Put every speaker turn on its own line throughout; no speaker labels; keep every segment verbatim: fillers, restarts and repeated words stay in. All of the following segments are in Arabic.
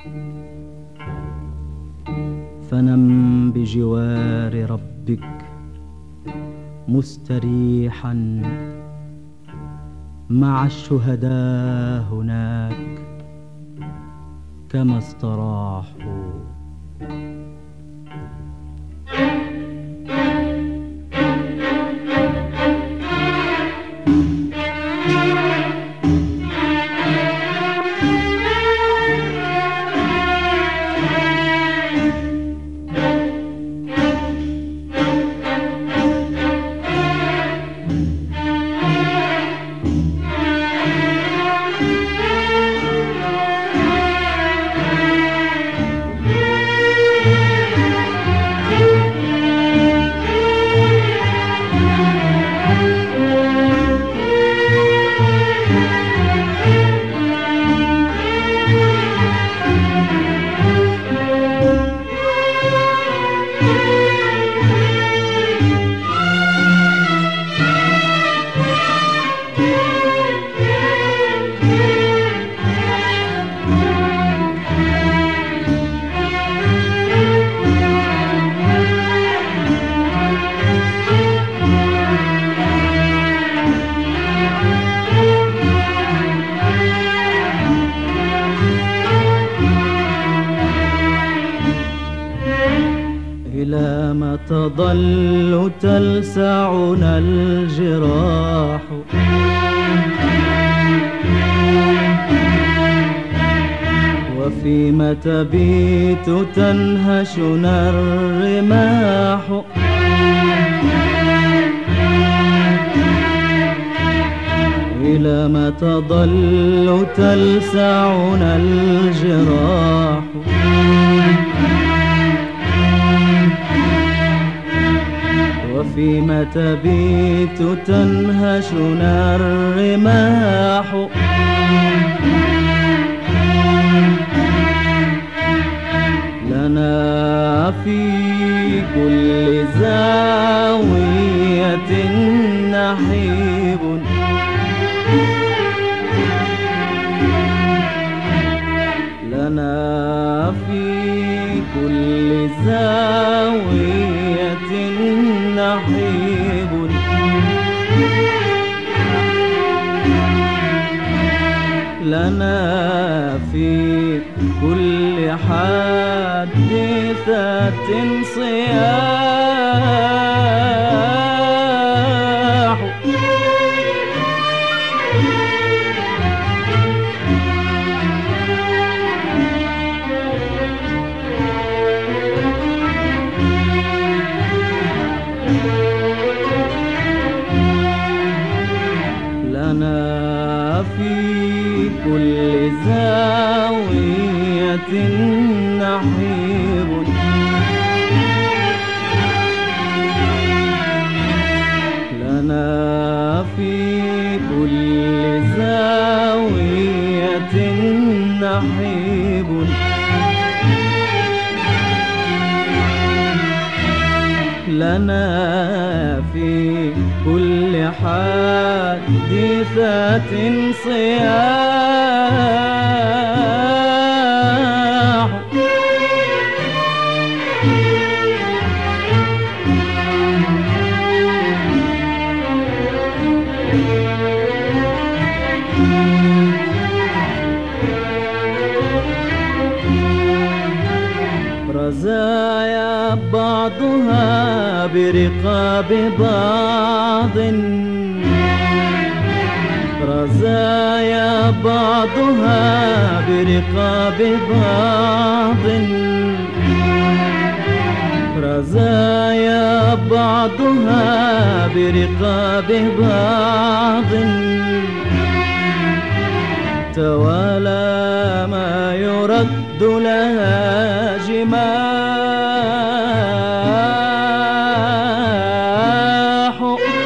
فنم بجوار ربك مستريحا مع الشهداء هناك كما استراحوا. إلى ما تظل تلسعنا الجراح وفيما تبيت تنهشنا الرماح إلى ما تظل تلسعنا الجراح وفيما تبيت تنهشنا الرماح لنا في كل زاوية نحيب لنا في كل زاوية نحيب لنا في كل حادثة صياح لنا في كل زاوية نحيب لنا في كل زاوية نحيب لنا في كل حادثة صياح رزايا بعضها برقاب بعض رزايا بعضها برقاب بعض رزايا بعضها برقاب بعض توالى ما يرد لها جماح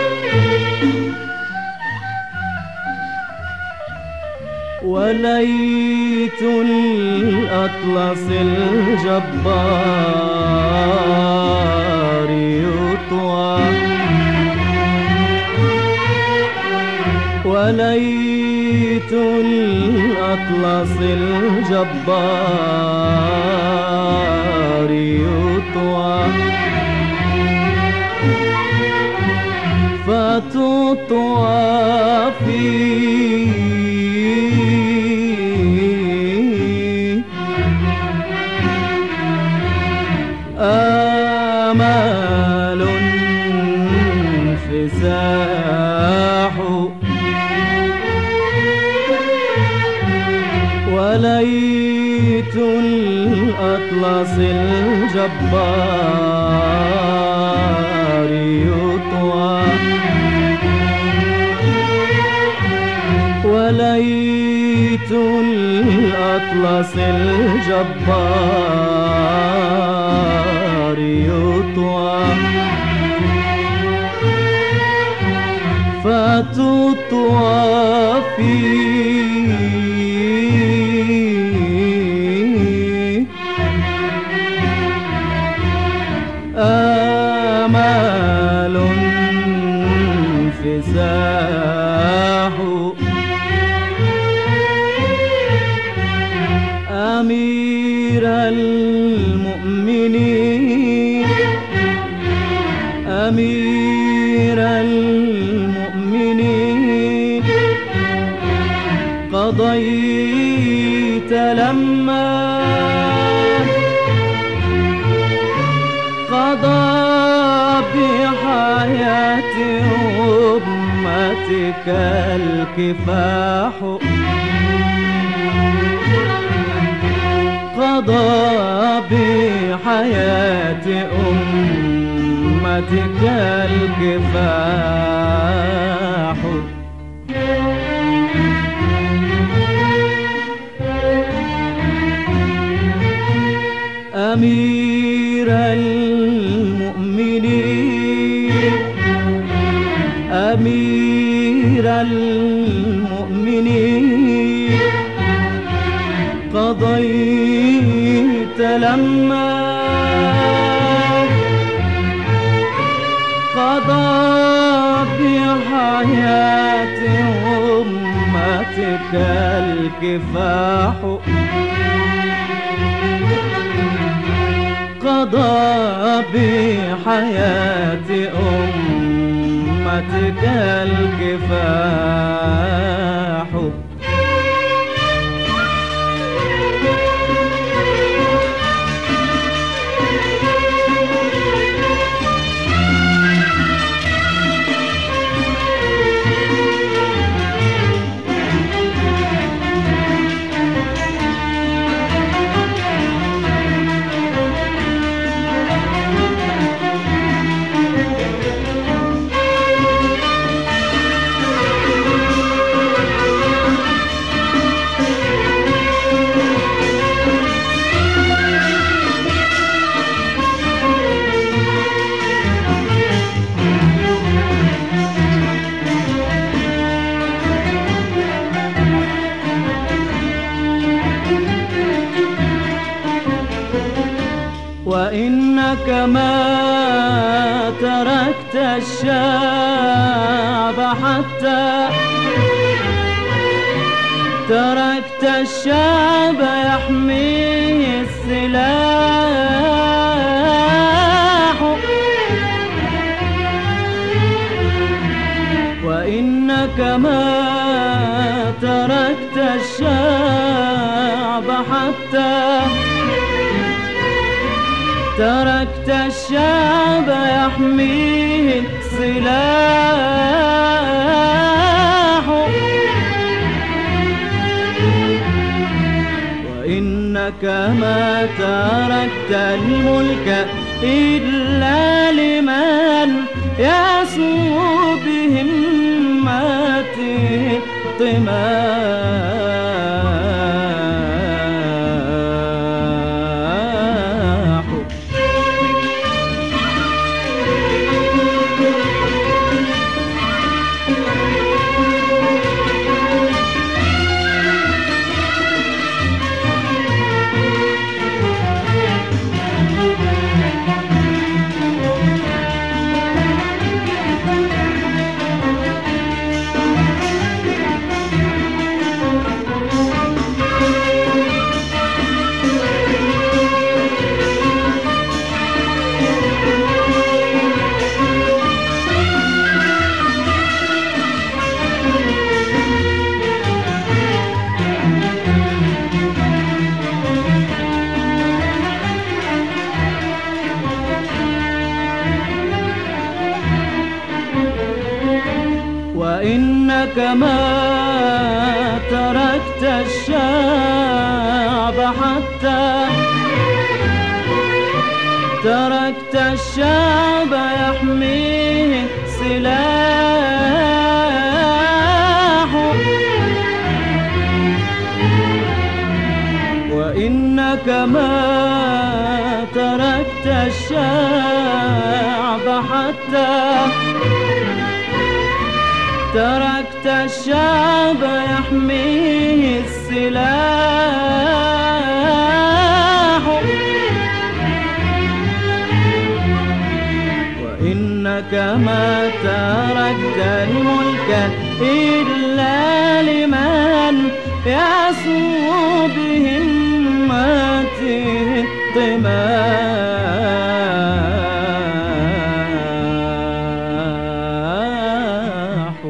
وليت الأطلس الجبار يطوى وليت بيت الأطلس الجبار يطوى فتطوى فيه آمال انفساح وليت الأطلس الجبار يطوى وليت الأطلس الجبار يطوى فتطوى فيه آمال انفساح أمير المؤمنين أمير المؤمنين قضيت لما قضى بحياة أمتك الكفاح قضى بحياة أمتك الكفاح أمير المؤمنين أمير المؤمنين قضيت لما قضى بحياة أمتك الكفاح قضى بحياة أمتك الكفاح وإنك ما تركت الشعب حتى تركت الشعب يحميه السلاح وإنك ما تركت الشعب حتى تركت الشعب يحميه سلاح وإنك ما تركت الملك إلا لمن يسمو بهمته طماح وإنك ما تركت الشعب حتى تركت الشعب يحميه سلاحه، وإنك ما تركت الشعب حتى تركت الشعب يحميه السلاح، وإنك ما تركت الملك إلا لمن يسمو بهمته الطماح.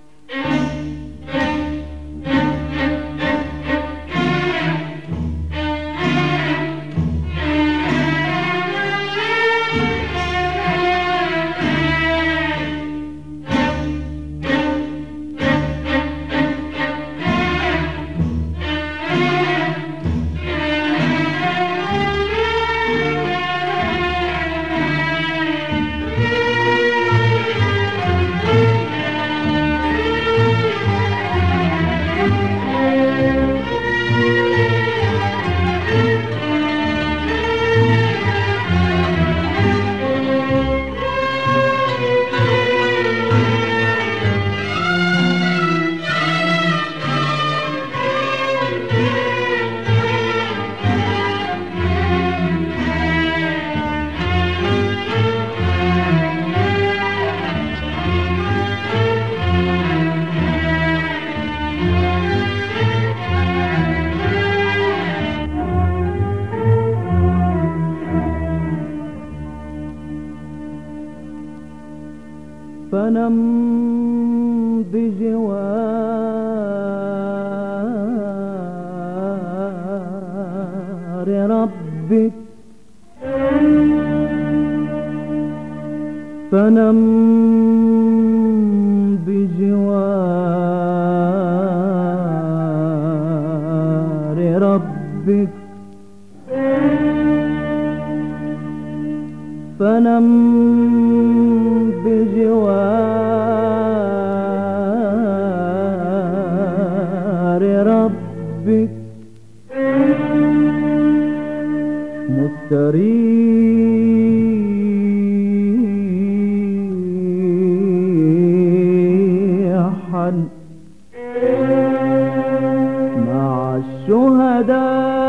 فنم بجوار ربك فنم بجوار ربك فنم بجوار ربك مستريحا مع الشهداء